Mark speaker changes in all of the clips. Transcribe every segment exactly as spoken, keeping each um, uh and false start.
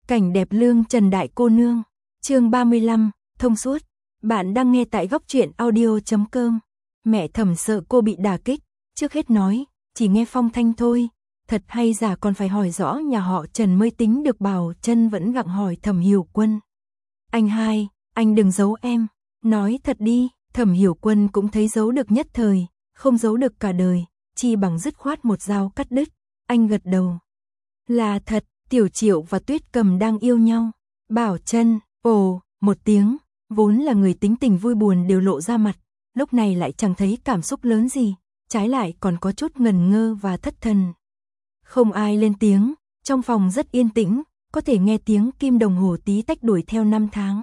Speaker 1: Cảnh đẹp lương Trần đại cô nương. Chương ba mươi lăm, thông suốt. Bạn đang nghe tại góc truyện audio chấm com. Mẹ Thẩm sợ cô bị đả kích, trước hết nói, chỉ nghe phong thanh thôi, thật hay giả còn phải hỏi rõ nhà họ Trần mới tính được. Bảo Trân vẫn gặng hỏi Thẩm Hiểu Quân. Anh hai, anh đừng giấu em, nói thật đi. Thẩm Hiểu Quân cũng thấy giấu được nhất thời, không giấu được cả đời, chi bằng dứt khoát một dao cắt đứt. Anh gật đầu. Là thật, Tiểu Triệu và Tuyết Cầm đang yêu nhau. Bảo Trân, ồ, một tiếng, vốn là người tính tình vui buồn đều lộ ra mặt, lúc này lại chẳng thấy cảm xúc lớn gì, trái lại còn có chút ngần ngơ và thất thần. Không ai lên tiếng, trong phòng rất yên tĩnh, có thể nghe tiếng kim đồng hồ tí tách đuổi theo năm tháng.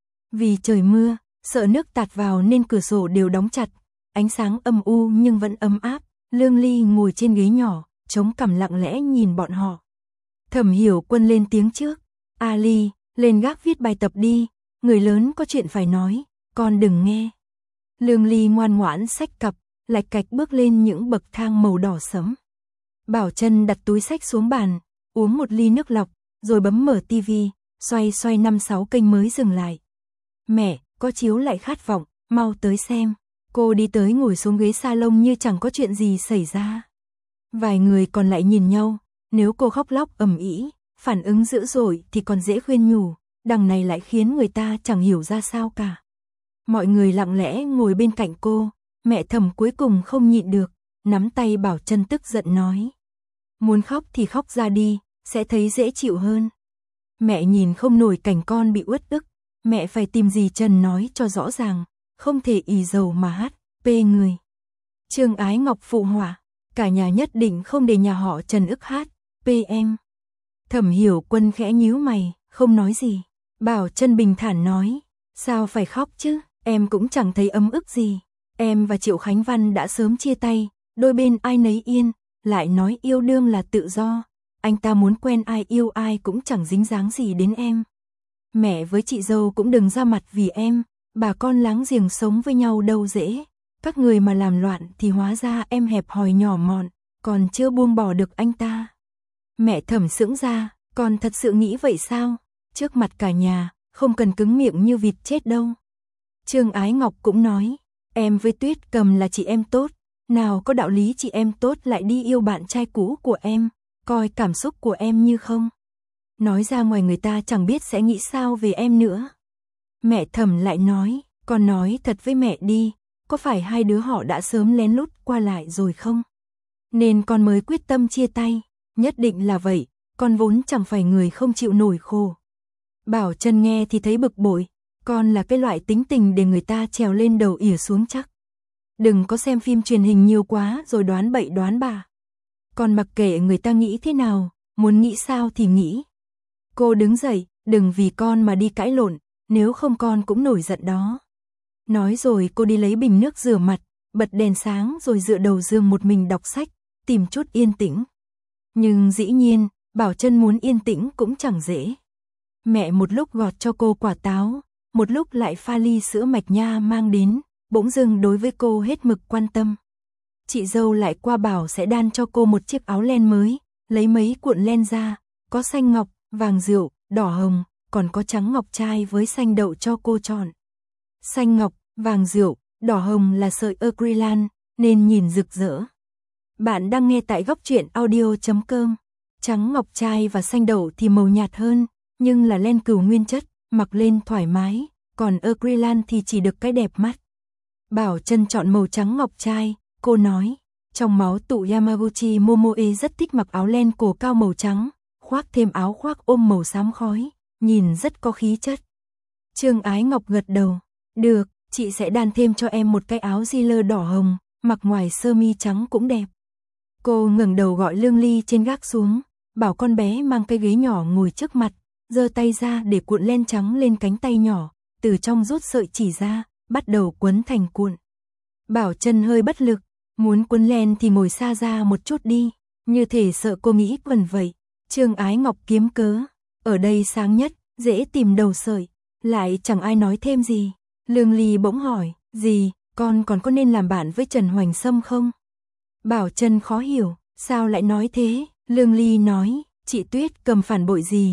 Speaker 1: Vì trời mưa, sợ nước tạt vào nên cửa sổ đều đóng chặt, ánh sáng âm u nhưng vẫn ấm áp. Lương Ly ngồi trên ghế nhỏ, chống cằm lặng lẽ nhìn bọn họ. Thẩm Hiểu Quân lên tiếng trước. A Ly, lên gác viết bài tập đi, người lớn có chuyện phải nói, con đừng nghe. Lương Ly ngoan ngoãn xách cặp, lạch cạch bước lên những bậc thang màu đỏ sẫm. Bảo Trân đặt túi sách xuống bàn, uống một ly nước lọc, rồi bấm mở tivi, xoay xoay năm sáu kênh mới dừng lại. Mẹ, có chiếu lại khát vọng, mau tới xem. Cô đi tới ngồi xuống ghế salon như chẳng có chuyện gì xảy ra. Vài người còn lại nhìn nhau, nếu cô khóc lóc ầm ĩ, phản ứng dữ dội thì còn dễ khuyên nhủ, đằng này lại khiến người ta chẳng hiểu ra sao cả. Mọi người lặng lẽ ngồi bên cạnh cô, mẹ Thẩm cuối cùng không nhịn được, nắm tay Bảo Trân tức giận nói. Muốn khóc thì khóc ra đi, sẽ thấy dễ chịu hơn. Mẹ nhìn không nổi cảnh con bị uất ức, mẹ phải tìm gì Trần nói cho rõ ràng, không thể ì dầu mà hát, pê người. Trương Ái Ngọc phụ họa, cả nhà nhất định không để nhà họ Trần ức hát, pê em. Thẩm Hiểu Quân khẽ nhíu mày, không nói gì. Bảo Trân bình thản nói, sao phải khóc chứ, em cũng chẳng thấy ấm ức gì. Em và Triệu Khánh Văn đã sớm chia tay, đôi bên ai nấy yên, lại nói yêu đương là tự do. Anh ta muốn quen ai yêu ai cũng chẳng dính dáng gì đến em. Mẹ với chị dâu cũng đừng ra mặt vì em, bà con láng giềng sống với nhau đâu dễ. Các người mà làm loạn thì hóa ra em hẹp hòi nhỏ mọn, còn chưa buông bỏ được anh ta. Mẹ Thẩm sững ra, con thật sự nghĩ vậy sao? Trước mặt cả nhà, không cần cứng miệng như vịt chết đâu. Trương Ái Ngọc cũng nói, em với Tuyết Cầm là chị em tốt, nào có đạo lý chị em tốt lại đi yêu bạn trai cũ của em, coi cảm xúc của em như không. Nói ra ngoài người ta chẳng biết sẽ nghĩ sao về em nữa. Mẹ Thẩm lại nói, con nói thật với mẹ đi, có phải hai đứa họ đã sớm lén lút qua lại rồi không? Nên con mới quyết tâm chia tay, nhất định là vậy, con vốn chẳng phải người không chịu nổi khổ. Bảo Trân nghe thì thấy bực bội, con là cái loại tính tình để người ta trèo lên đầu ỉa xuống chắc. Đừng có xem phim truyền hình nhiều quá rồi đoán bậy đoán bạ. Con mặc kệ người ta nghĩ thế nào, muốn nghĩ sao thì nghĩ. Cô đứng dậy, đừng vì con mà đi cãi lộn, nếu không con cũng nổi giận đó. Nói rồi cô đi lấy bình nước rửa mặt, bật đèn sáng rồi dựa đầu giường một mình đọc sách, tìm chút yên tĩnh. Nhưng dĩ nhiên, Bảo Trân muốn yên tĩnh cũng chẳng dễ. Mẹ một lúc gọt cho cô quả táo, một lúc lại pha ly sữa mạch nha mang đến, bỗng dưng đối với cô hết mực quan tâm. Chị dâu lại qua bảo sẽ đan cho cô một chiếc áo len mới, lấy mấy cuộn len ra, có xanh ngọc, vàng rượu, đỏ hồng, còn có trắng ngọc trai với xanh đậu cho cô chọn. Xanh ngọc, vàng rượu, đỏ hồng là sợi acrylan, nên nhìn rực rỡ. Bạn đang nghe tại góc truyện audio chấm com. Trắng ngọc trai và xanh đậu thì màu nhạt hơn, nhưng là len cừu nguyên chất, mặc lên thoải mái, còn acrylan thì chỉ được cái đẹp mắt. Bảo Trân chọn màu trắng ngọc trai, cô nói, trong máu tụ Yamaguchi Momoe rất thích mặc áo len cổ cao màu trắng, khoác thêm áo khoác ôm màu xám khói, nhìn rất có khí chất. Trương Ái Ngọc gật đầu, được, chị sẽ đan thêm cho em một cái áo jean đỏ hồng, mặc ngoài sơ mi trắng cũng đẹp. Cô ngẩng đầu gọi Lương Ly trên gác xuống, bảo con bé mang cái ghế nhỏ ngồi trước mặt, giơ tay ra để cuộn len trắng lên cánh tay nhỏ, từ trong rút sợi chỉ ra, bắt đầu quấn thành cuộn. Bảo Trân hơi bất lực, muốn quấn len thì ngồi xa ra một chút đi, như thể sợ cô nghĩ vần vậy. Trương Ái Ngọc kiếm cớ, ở đây sáng nhất, dễ tìm đầu sợi, lại chẳng ai nói thêm gì. Lương Ly bỗng hỏi, gì, con còn có nên làm bạn với Trần Hoành Sâm không? Bảo Trân khó hiểu, sao lại nói thế? Lương Ly nói, chị Tuyết Cầm phản bội gì,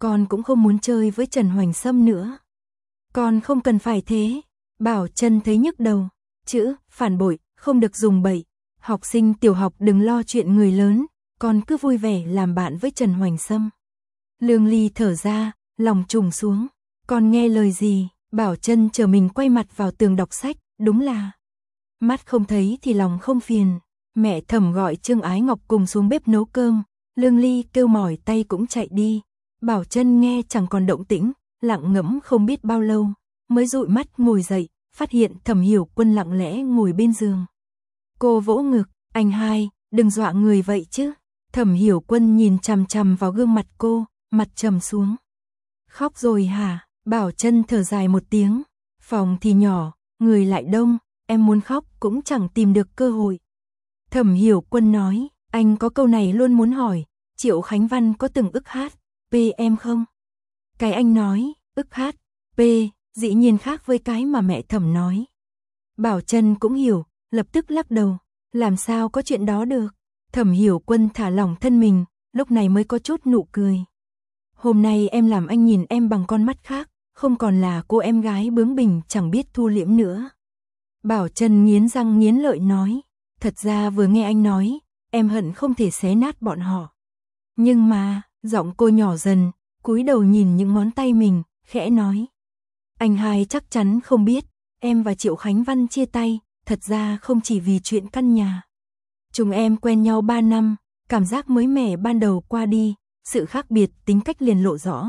Speaker 1: con cũng không muốn chơi với Trần Hoành Sâm nữa. Con không cần phải thế. Bảo Trân thấy nhức đầu. Chữ phản bội không được dùng bậy. Học sinh tiểu học đừng lo chuyện người lớn, con cứ vui vẻ làm bạn với Trần Hoành Sâm. Lương Ly thở ra, lòng trùng xuống. Con nghe lời gì? Bảo Trân chờ mình quay mặt vào tường đọc sách, đúng là mắt không thấy thì lòng không phiền. Mẹ Thẩm gọi Trương Ái Ngọc cùng xuống bếp nấu cơm. Lương Ly kêu mỏi tay cũng chạy đi. Bảo Trân nghe chẳng còn động tĩnh, lặng ngẫm không biết bao lâu, mới dụi mắt ngồi dậy, phát hiện Thẩm Hiểu Quân lặng lẽ ngồi bên giường. Cô vỗ ngực, anh hai, đừng dọa người vậy chứ. Thẩm Hiểu Quân nhìn chằm chằm vào gương mặt cô, mặt trầm xuống. Khóc rồi hả? Bảo Trân thở dài một tiếng. Phòng thì nhỏ, người lại đông, em muốn khóc cũng chẳng tìm được cơ hội. Thẩm Hiểu Quân nói, anh có câu này luôn muốn hỏi, Triệu Khánh Văn có từng ức hát pê em không? Cái anh nói, ức hát pê, dĩ nhiên khác với cái mà mẹ Thẩm nói. Bảo Trân cũng hiểu, lập tức lắc đầu, làm sao có chuyện đó được. Thẩm Hiểu Quân thả lỏng thân mình, lúc này mới có chút nụ cười. Hôm nay em làm anh nhìn em bằng con mắt khác, không còn là cô em gái bướng bỉnh chẳng biết thu liễm nữa. Bảo Trân nghiến răng nghiến lợi nói, thật ra vừa nghe anh nói, em hận không thể xé nát bọn họ. Nhưng mà, giọng cô nhỏ dần, cúi đầu nhìn những ngón tay mình, khẽ nói. Anh hai chắc chắn không biết, em và Triệu Khánh Văn chia tay, thật ra không chỉ vì chuyện căn nhà. Chúng em quen nhau ba năm, cảm giác mới mẻ ban đầu qua đi, sự khác biệt tính cách liền lộ rõ.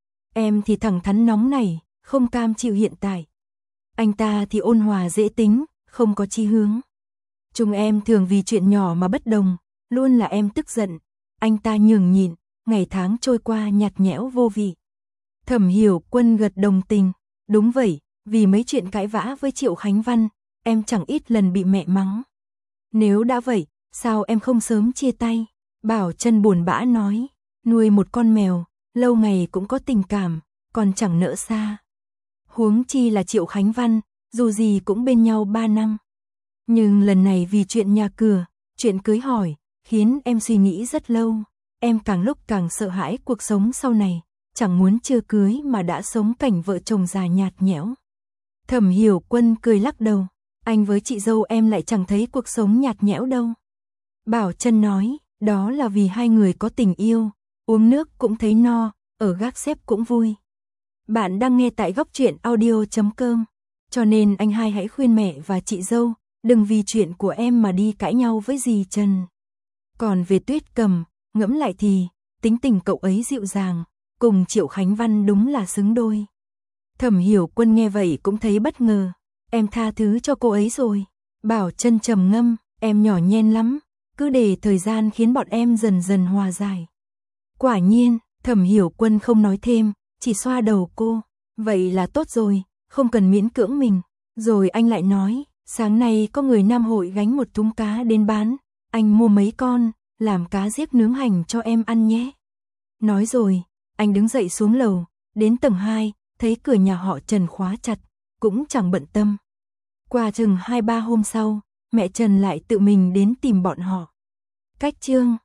Speaker 1: Em thì thẳng thắn nóng nảy, không cam chịu hiện tại. Anh ta thì ôn hòa dễ tính, không có chí hướng. Chúng em thường vì chuyện nhỏ mà bất đồng, luôn là em tức giận, anh ta nhường nhịn, ngày tháng trôi qua nhạt nhẽo vô vị. Thẩm Hiểu Quân gật đồng tình, đúng vậy, vì mấy chuyện cãi vã với Triệu Khánh Văn, em chẳng ít lần bị mẹ mắng. Nếu đã vậy, sao em không sớm chia tay? Bảo Trân buồn bã nói, nuôi một con mèo, lâu ngày cũng có tình cảm, còn chẳng nỡ xa. Huống chi là Triệu Khánh Văn, dù gì cũng bên nhau ba năm. Nhưng lần này vì chuyện nhà cửa, chuyện cưới hỏi, khiến em suy nghĩ rất lâu. Em càng lúc càng sợ hãi cuộc sống sau này, chẳng muốn chưa cưới mà đã sống cảnh vợ chồng già nhạt nhẽo. Thẩm Hiểu Quân cười lắc đầu, anh với chị dâu em lại chẳng thấy cuộc sống nhạt nhẽo đâu. Bảo Trân nói, đó là vì hai người có tình yêu, uống nước cũng thấy no, ở gác xếp cũng vui. Bạn đang nghe tại góc truyện audio chấm com, cho nên anh hai hãy khuyên mẹ và chị dâu, đừng vì chuyện của em mà đi cãi nhau với dì Trần. Còn về Tuyết Cầm, ngẫm lại thì, tính tình cậu ấy dịu dàng, cùng Triệu Khánh Văn đúng là xứng đôi. Thẩm Hiểu Quân nghe vậy cũng thấy bất ngờ, em tha thứ cho cô ấy rồi. Bảo Trân trầm ngâm, em nhỏ nhen lắm, cứ để thời gian khiến bọn em dần dần hòa giải. Quả nhiên, Thẩm Hiểu Quân không nói thêm, chỉ xoa đầu cô, vậy là tốt rồi, không cần miễn cưỡng mình. Rồi anh lại nói, sáng nay có người Nam Hội gánh một thúng cá đến bán, anh mua mấy con, làm cá giết nướng hành cho em ăn nhé. Nói rồi, anh đứng dậy xuống lầu, đến tầng hai, thấy cửa nhà họ Trần khóa chặt, cũng chẳng bận tâm. Qua chừng hai ba hôm sau, mẹ Trần lại tự mình đến tìm bọn họ. Cách chương